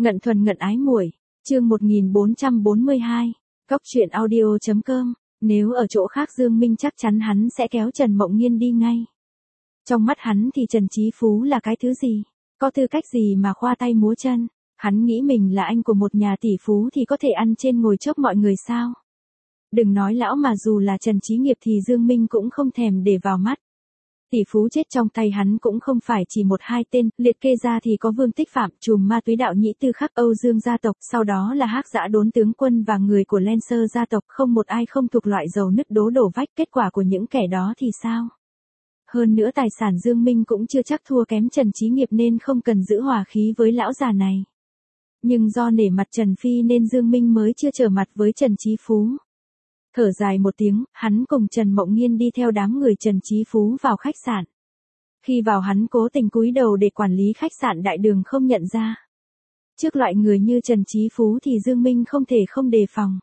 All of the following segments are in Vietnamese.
Ngận thuần ngận ái muội, chương 1442, Cóc truyện audio.com, nếu ở chỗ khác Dương Minh chắc chắn hắn sẽ kéo Trần Mộng Nghiên đi ngay. Trong mắt hắn thì Trần Chí Phú là cái thứ gì, có tư cách gì mà khoa tay múa chân, hắn nghĩ mình là anh của một nhà tỷ phú thì có thể ăn trên ngồi chốc mọi người sao. Đừng nói lão mà dù là Trần Chí Nghiệp thì Dương Minh cũng không thèm để vào mắt. Tỷ phú chết trong tay hắn cũng không phải chỉ một hai tên, liệt kê ra thì có Vương Tích Phạm, trùm ma túy đạo nhĩ tư khắc Âu Dương gia tộc, sau đó là Hắc Dã Đốn tướng quân và người của Lancer gia tộc, không một ai không thuộc loại dầu nứt đổ vách, kết quả của những kẻ đó thì sao? Hơn nữa tài sản Dương Minh cũng chưa chắc thua kém Trần Chí Nghiệp nên không cần giữ hòa khí với lão già này. Nhưng do nể mặt Trần Phi nên Dương Minh mới chưa trở mặt với Trần Chí Phú. Thở dài một tiếng, hắn cùng Trần Mộng Nghiên đi theo đám người Trần Chí Phú vào khách sạn. Khi vào hắn cố tình cúi đầu để quản lý khách sạn Đại Đường không nhận ra. Trước loại người như Trần Chí Phú thì Dương Minh không thể không đề phòng.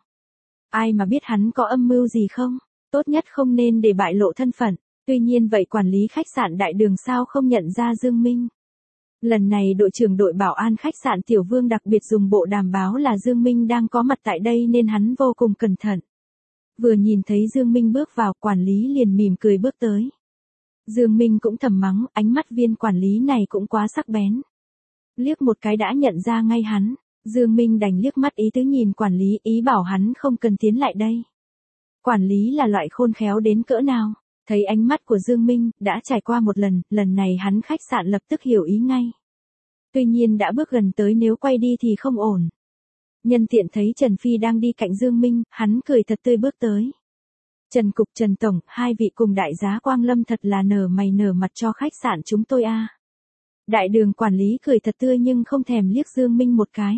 Ai mà biết hắn có âm mưu gì không? Tốt nhất không nên để bại lộ thân phận. Tuy nhiên vậy quản lý khách sạn Đại Đường sao không nhận ra Dương Minh? Lần này đội trưởng đội bảo an khách sạn Tiểu Vương đặc biệt dùng bộ đàm báo là Dương Minh đang có mặt tại đây nên hắn vô cùng cẩn thận. Vừa nhìn thấy Dương Minh bước vào, quản lý liền mỉm cười bước tới. Dương Minh cũng thầm mắng, ánh mắt viên quản lý này cũng quá sắc bén. Liếc một cái đã nhận ra ngay hắn, Dương Minh đành liếc mắt ý tứ nhìn quản lý, ý bảo hắn không cần tiến lại đây. Quản lý là loại khôn khéo đến cỡ nào, thấy ánh mắt của Dương Minh, đã trải qua một lần này hắn khách sạn lập tức hiểu ý ngay. Tuy nhiên đã bước gần tới nếu quay đi thì không ổn. Nhân tiện thấy Trần Phi đang đi cạnh Dương Minh, hắn cười thật tươi bước tới. Trần Cục Trần Tổng, hai vị cùng đại giá Quang Lâm thật là nở mày nở mặt cho khách sạn chúng tôi a. Đại Đường quản lý cười thật tươi nhưng không thèm liếc Dương Minh một cái.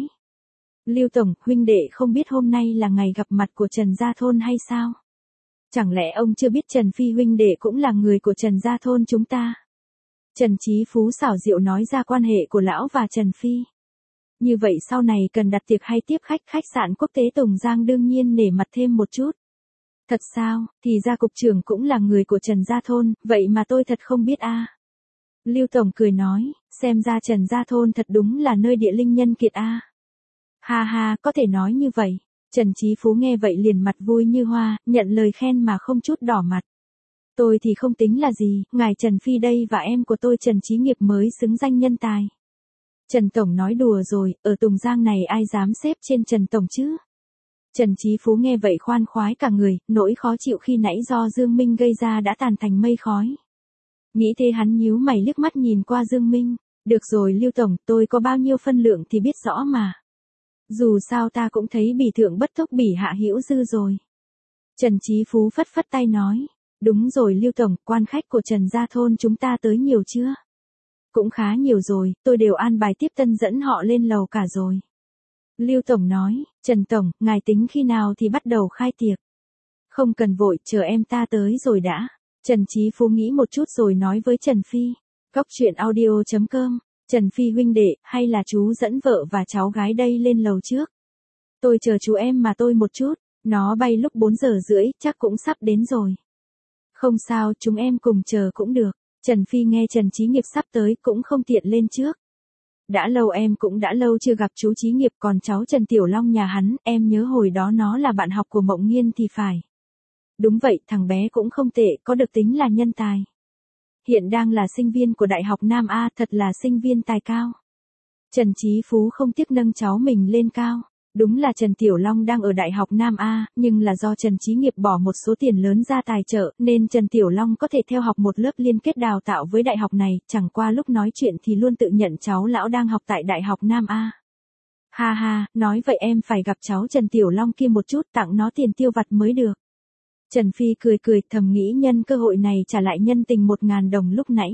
Lưu Tổng, huynh đệ không biết hôm nay là ngày gặp mặt của Trần Gia Thôn hay sao? Chẳng lẽ ông chưa biết Trần Phi huynh đệ cũng là người của Trần Gia Thôn chúng ta? Trần Chí Phú xảo diệu nói ra quan hệ của lão và Trần Phi. Như vậy sau này cần đặt tiệc hay tiếp khách sạn quốc tế Tùng Giang đương nhiên nể mặt thêm một chút. Thật sao, thì ra cục trưởng cũng là người của Trần Gia Thôn, vậy mà tôi thật không biết a. Lưu Tổng cười nói, xem ra Trần Gia Thôn thật đúng là nơi địa linh nhân kiệt a. Ha ha, có thể nói như vậy. Trần Chí Phú nghe vậy liền mặt vui như hoa, nhận lời khen mà không chút đỏ mặt. Tôi thì không tính là gì, ngài Trần Phi đây và em của tôi Trần Chí Nghiệp mới xứng danh nhân tài. Trần Tổng nói đùa rồi, ở Tùng Giang này ai dám xếp trên Trần Tổng chứ? Trần Chí Phú nghe vậy khoan khoái cả người, nỗi khó chịu khi nãy do Dương Minh gây ra đã tàn thành mây khói. Nghĩ thế hắn nhíu mày liếc mắt nhìn qua Dương Minh, được rồi Lưu Tổng, tôi có bao nhiêu phân lượng thì biết rõ mà. Dù sao ta cũng thấy bỉ thượng bất thúc bỉ hạ hữu dư rồi. Trần Chí Phú phất phất tay nói, đúng rồi Lưu Tổng, quan khách của Trần Gia Thôn chúng ta tới nhiều chưa? Cũng khá nhiều rồi, tôi đều an bài tiếp tân dẫn họ lên lầu cả rồi. Lưu Tổng nói, Trần Tổng, ngài tính khi nào thì bắt đầu khai tiệc? Không cần vội, chờ em ta tới rồi đã. Trần Chí Phú nghĩ một chút rồi nói với Trần Phi. Cóc truyện audio.com, Trần Phi huynh đệ, hay là chú dẫn vợ và cháu gái đây lên lầu trước? Tôi chờ chú em mà tôi một chút, nó bay lúc 4 giờ rưỡi, chắc cũng sắp đến rồi. Không sao, chúng em cùng chờ cũng được. Trần Phi nghe Trần Chí Nghiệp sắp tới cũng không tiện lên trước. Đã lâu em cũng đã lâu chưa gặp chú Chí Nghiệp, còn cháu Trần Tiểu Long nhà hắn, em nhớ hồi đó nó là bạn học của Mộng Nghiên thì phải. Đúng vậy, thằng bé cũng không tệ, có được tính là nhân tài. Hiện đang là sinh viên của Đại học Nam A, thật là sinh viên tài cao. Trần Chí Phú không tiếc nâng cháu mình lên cao. Đúng là Trần Tiểu Long đang ở Đại học Nam A, nhưng là do Trần Chí Nghiệp bỏ một số tiền lớn ra tài trợ, nên Trần Tiểu Long có thể theo học một lớp liên kết đào tạo với đại học này, chẳng qua lúc nói chuyện thì luôn tự nhận cháu lão đang học tại Đại học Nam A. Ha ha, nói vậy em phải gặp cháu Trần Tiểu Long kia một chút, tặng nó tiền tiêu vặt mới được. Trần Phi cười thầm nghĩ nhân cơ hội này trả lại nhân tình 1.000 đồng lúc nãy.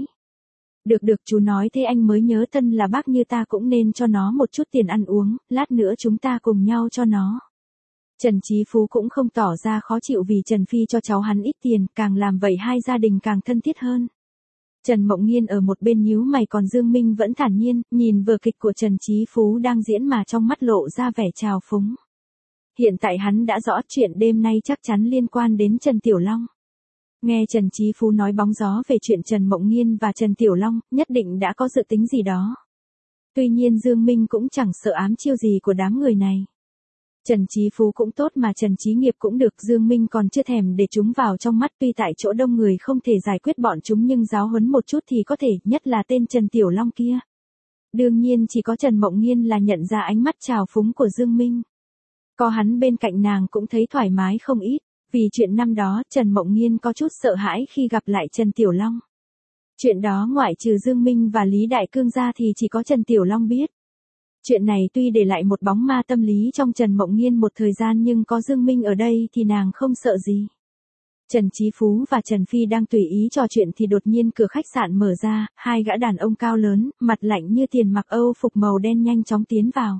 Được chú nói thế anh mới nhớ thân là bác như ta cũng nên cho nó một chút tiền ăn uống, lát nữa chúng ta cùng nhau cho nó. Trần Chí Phú cũng không tỏ ra khó chịu vì Trần Phi cho cháu hắn ít tiền, càng làm vậy hai gia đình càng thân thiết hơn. Trần Mộng Nghiên ở một bên nhíu mày còn Dương Minh vẫn thản nhiên, nhìn vở kịch của Trần Chí Phú đang diễn mà trong mắt lộ ra vẻ trào phúng. Hiện tại hắn đã rõ chuyện đêm nay chắc chắn liên quan đến Trần Tiểu Long. Nghe Trần Chí Phú nói bóng gió về chuyện Trần Mộng Nghiên và Trần Tiểu Long, nhất định đã có dự tính gì đó. Tuy nhiên Dương Minh cũng chẳng sợ ám chiêu gì của đám người này. Trần Chí Phú cũng tốt mà Trần Chí Nghiệp cũng được, Dương Minh còn chưa thèm để chúng vào trong mắt, tuy tại chỗ đông người không thể giải quyết bọn chúng nhưng giáo huấn một chút thì có thể, nhất là tên Trần Tiểu Long kia. Đương nhiên chỉ có Trần Mộng Nghiên là nhận ra ánh mắt trào phúng của Dương Minh. Có hắn bên cạnh nàng cũng thấy thoải mái không ít, vì chuyện năm đó Trần Mộng Nghiên có chút sợ hãi khi gặp lại Trần Tiểu Long. Chuyện đó ngoại trừ Dương Minh và Lý Đại Cương ra thì chỉ có Trần Tiểu Long biết. Chuyện này tuy để lại một bóng ma tâm lý trong Trần Mộng Nghiên một thời gian nhưng có Dương Minh ở đây thì nàng không sợ gì. Trần Chí Phú và Trần Phi đang tùy ý trò chuyện thì đột nhiên cửa khách sạn mở ra, hai gã đàn ông cao lớn, mặt lạnh như tiền mặc Âu phục màu đen nhanh chóng tiến vào.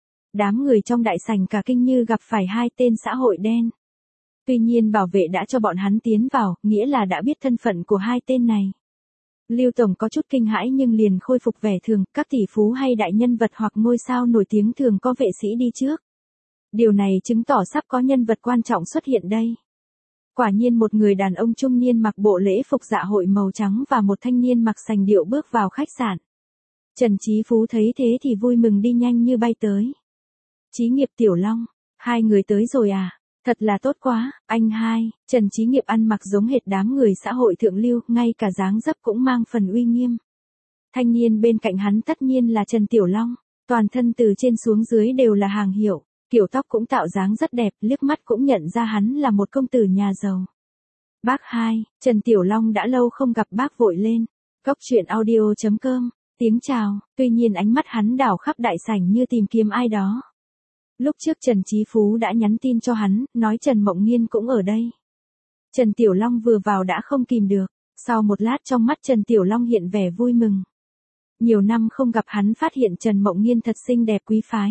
Đám người trong đại sảnh cả kinh như gặp phải hai tên xã hội đen. Tuy nhiên bảo vệ đã cho bọn hắn tiến vào, nghĩa là đã biết thân phận của hai tên này. Lưu Tổng có chút kinh hãi nhưng liền khôi phục vẻ thường, các tỷ phú hay đại nhân vật hoặc ngôi sao nổi tiếng thường có vệ sĩ đi trước. Điều này chứng tỏ sắp có nhân vật quan trọng xuất hiện đây. Quả nhiên một người đàn ông trung niên mặc bộ lễ phục dạ hội màu trắng và một thanh niên mặc sành điệu bước vào khách sạn. Trần Chí Phú thấy thế thì vui mừng đi nhanh như bay tới. Chí Nghiệp, Tiểu Long, hai người tới rồi à? Thật là tốt quá, anh hai. Trần Chí Nghiệp ăn mặc giống hệt đám người xã hội thượng lưu, ngay cả dáng dấp cũng mang phần uy nghiêm. Thanh niên bên cạnh hắn tất nhiên là Trần Tiểu Long, toàn thân từ trên xuống dưới đều là hàng hiệu, kiểu tóc cũng tạo dáng rất đẹp, liếc mắt cũng nhận ra hắn là một công tử nhà giàu. Bác hai, Trần Tiểu Long đã lâu không gặp bác vội lên. Cốc truyện audio.com, tiếng chào, tuy nhiên ánh mắt hắn đảo khắp đại sảnh như tìm kiếm ai đó. Lúc trước Trần Chí Phú đã nhắn tin cho hắn, nói Trần Mộng Nghiên cũng ở đây. Trần Tiểu Long vừa vào đã không kìm được, sau một lát trong mắt Trần Tiểu Long hiện vẻ vui mừng. Nhiều năm không gặp hắn phát hiện Trần Mộng Nghiên thật xinh đẹp quý phái.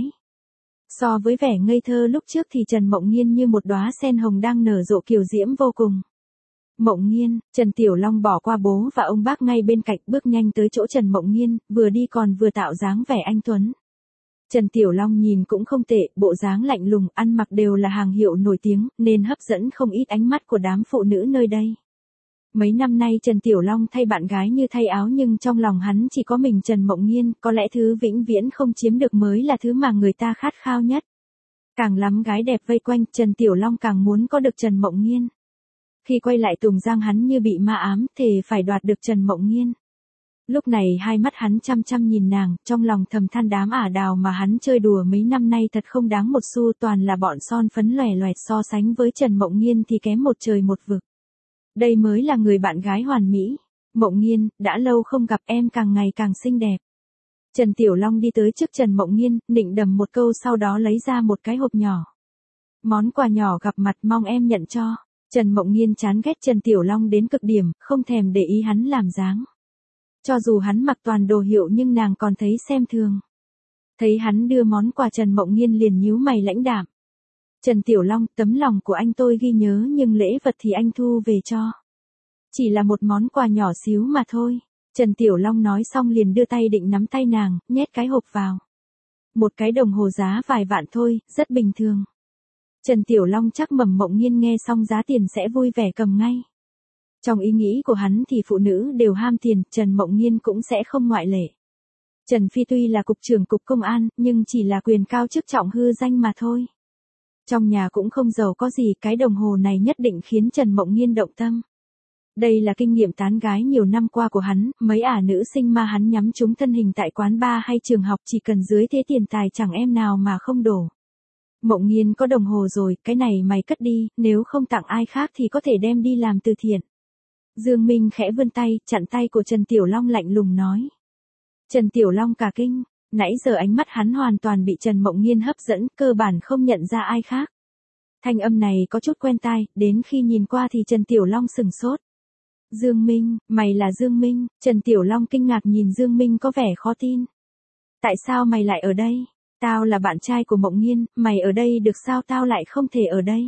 So với vẻ ngây thơ lúc trước thì Trần Mộng Nghiên như một đóa sen hồng đang nở rộ kiều diễm vô cùng. Mộng Nghiên, Trần Tiểu Long bỏ qua bố và ông bác ngay bên cạnh bước nhanh tới chỗ Trần Mộng Nghiên, vừa đi còn vừa tạo dáng vẻ anh tuấn. Trần Tiểu Long nhìn cũng không tệ, bộ dáng lạnh lùng, ăn mặc đều là hàng hiệu nổi tiếng, nên hấp dẫn không ít ánh mắt của đám phụ nữ nơi đây. Mấy năm nay Trần Tiểu Long thay bạn gái như thay áo nhưng trong lòng hắn chỉ có mình Trần Mộng Nghiên, có lẽ thứ vĩnh viễn không chiếm được mới là thứ mà người ta khát khao nhất. Càng lắm gái đẹp vây quanh, Trần Tiểu Long càng muốn có được Trần Mộng Nghiên. Khi quay lại Tùng Giang hắn như bị ma ám, thề phải đoạt được Trần Mộng Nghiên. Lúc này hai mắt hắn chăm chăm nhìn nàng, trong lòng thầm than đám ả đào mà hắn chơi đùa mấy năm nay thật không đáng một xu, toàn là bọn son phấn lòe loẹt, so sánh với Trần Mộng Nghiên thì kém một trời một vực. Đây mới là người bạn gái hoàn mỹ. Mộng Nghiên, đã lâu không gặp em càng ngày càng xinh đẹp. Trần Tiểu Long đi tới trước Trần Mộng Nghiên, nịnh đầm một câu sau đó lấy ra một cái hộp nhỏ. Món quà nhỏ gặp mặt mong em nhận cho. Trần Mộng Nghiên chán ghét Trần Tiểu Long đến cực điểm, không thèm để ý hắn làm dáng. Cho dù hắn mặc toàn đồ hiệu nhưng nàng còn thấy xem thường. Thấy hắn đưa món quà Trần Mộng Nghiên liền nhíu mày lãnh đạm. Trần Tiểu Long, tấm lòng của anh tôi ghi nhớ nhưng lễ vật thì anh thu về cho. Chỉ là một món quà nhỏ xíu mà thôi. Trần Tiểu Long nói xong liền đưa tay định nắm tay nàng, nhét cái hộp vào. Một cái đồng hồ giá vài vạn thôi, rất bình thường. Trần Tiểu Long chắc Mộng Nghiên nghe xong giá tiền sẽ vui vẻ cầm ngay. Trong ý nghĩ của hắn thì phụ nữ đều ham tiền, Trần Mộng Nghiên cũng sẽ không ngoại lệ. Trần Phi tuy là cục trưởng cục công an, nhưng chỉ là quyền cao chức trọng hư danh mà thôi. Trong nhà cũng không giàu có gì, cái đồng hồ này nhất định khiến Trần Mộng Nghiên động tâm. Đây là kinh nghiệm tán gái nhiều năm qua của hắn, mấy ả nữ sinh mà hắn nhắm trúng thân hình tại quán bar hay trường học chỉ cần dưới thế tiền tài chẳng em nào mà không đổ. Mộng Nghiên có đồng hồ rồi, cái này mày cất đi, nếu không tặng ai khác thì có thể đem đi làm từ thiện. Dương Minh khẽ vươn tay, chặn tay của Trần Tiểu Long lạnh lùng nói. Trần Tiểu Long cả kinh, nãy giờ ánh mắt hắn hoàn toàn bị Trần Mộng Nghiên hấp dẫn, cơ bản không nhận ra ai khác. Thanh âm này có chút quen tai, đến khi nhìn qua thì Trần Tiểu Long sừng sốt. Dương Minh, mày là Dương Minh? Trần Tiểu Long kinh ngạc nhìn Dương Minh có vẻ khó tin. Tại sao mày lại ở đây? Tao là bạn trai của Mộng Nghiên, mày ở đây được sao tao lại không thể ở đây?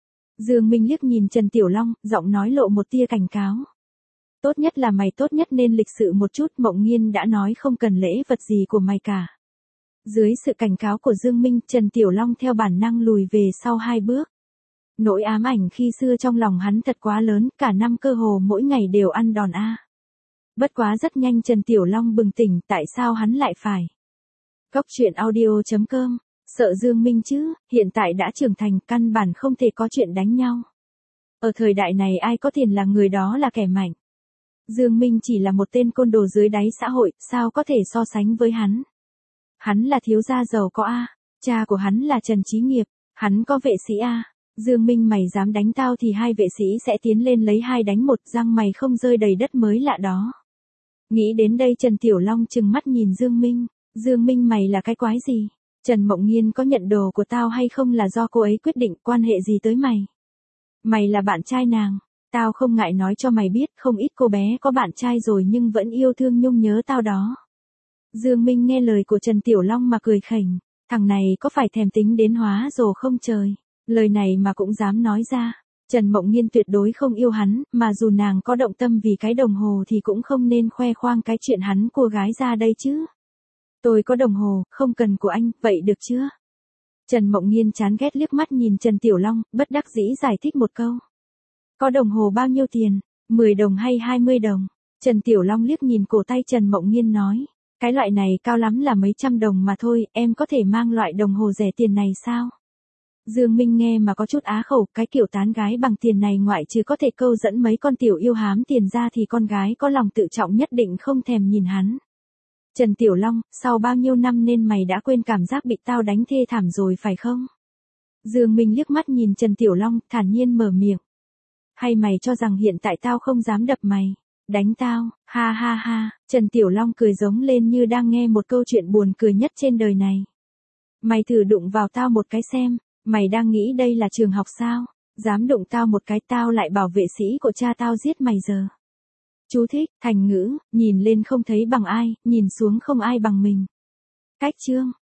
Dương Minh liếc nhìn Trần Tiểu Long, giọng nói lộ một tia cảnh cáo. Tốt nhất là mày tốt nhất nên lịch sự một chút, Mộng Nghiên đã nói không cần lễ vật gì của mày cả. Dưới sự cảnh cáo của Dương Minh, Trần Tiểu Long theo bản năng lùi về sau 2 bước. Nỗi ám ảnh khi xưa trong lòng hắn thật quá lớn, cả năm cơ hồ mỗi ngày đều ăn đòn a. Bất quá rất nhanh Trần Tiểu Long bừng tỉnh, tại sao hắn lại phải Cóc truyện audio.com, sợ Dương Minh chứ, hiện tại đã trưởng thành căn bản không thể có chuyện đánh nhau. Ở thời đại này ai có tiền là người đó là kẻ mạnh. Dương Minh chỉ là một tên côn đồ dưới đáy xã hội, sao có thể so sánh với hắn. Hắn là thiếu gia giàu có a, cha của hắn là Trần Chí Nghiệp, hắn có vệ sĩ a. Dương Minh mày dám đánh tao thì hai vệ sĩ sẽ tiến lên lấy 2 đánh 1, răng mày không rơi đầy đất mới lạ đó. Nghĩ đến đây Trần Tiểu Long trừng mắt nhìn Dương Minh. Dương Minh mày là cái quái gì? Trần Mộng Nhiên có nhận đồ của tao hay không là do cô ấy quyết định, quan hệ gì tới mày? Mày là bạn trai nàng, tao không ngại nói cho mày biết, không ít cô bé có bạn trai rồi nhưng vẫn yêu thương nhung nhớ tao đó. Dương Minh nghe lời của Trần Tiểu Long mà cười khỉnh, thằng này có phải thèm tính đến hóa rồ không trời, lời này mà cũng dám nói ra. Trần Mộng Nhiên tuyệt đối không yêu hắn, mà dù nàng có động tâm vì cái đồng hồ thì cũng không nên khoe khoang cái chuyện hắn cua gái ra đây chứ. Tôi có đồng hồ, không cần của anh, vậy được chưa? Trần Mộng Nhiên chán ghét liếc mắt nhìn Trần Tiểu Long, bất đắc dĩ giải thích một câu. Có đồng hồ bao nhiêu tiền? 10 đồng hay 20 đồng? Trần Tiểu Long liếc nhìn cổ tay Trần Mộng Nhiên nói. Cái loại này cao lắm là mấy trăm đồng mà thôi, em có thể mang loại đồng hồ rẻ tiền này sao? Dương Minh nghe mà có chút á khẩu, cái kiểu tán gái bằng tiền này ngoại trừ có thể câu dẫn mấy con tiểu yêu hám tiền ra thì con gái có lòng tự trọng nhất định không thèm nhìn hắn. Trần Tiểu Long, sau bao nhiêu năm nên mày đã quên cảm giác bị tao đánh thê thảm rồi phải không? Dương Minh liếc mắt nhìn Trần Tiểu Long, thản nhiên mở miệng. Hay mày cho rằng hiện tại tao không dám đập mày? Đánh tao, ha ha ha, Trần Tiểu Long cười giống lên như đang nghe một câu chuyện buồn cười nhất trên đời này. Mày thử đụng vào tao một cái xem, mày đang nghĩ đây là trường học sao? Dám đụng tao một cái tao lại bảo vệ sĩ của cha tao giết mày giờ. Chú thích, thành ngữ, nhìn lên không thấy bằng ai, nhìn xuống không ai bằng mình. Cách chương.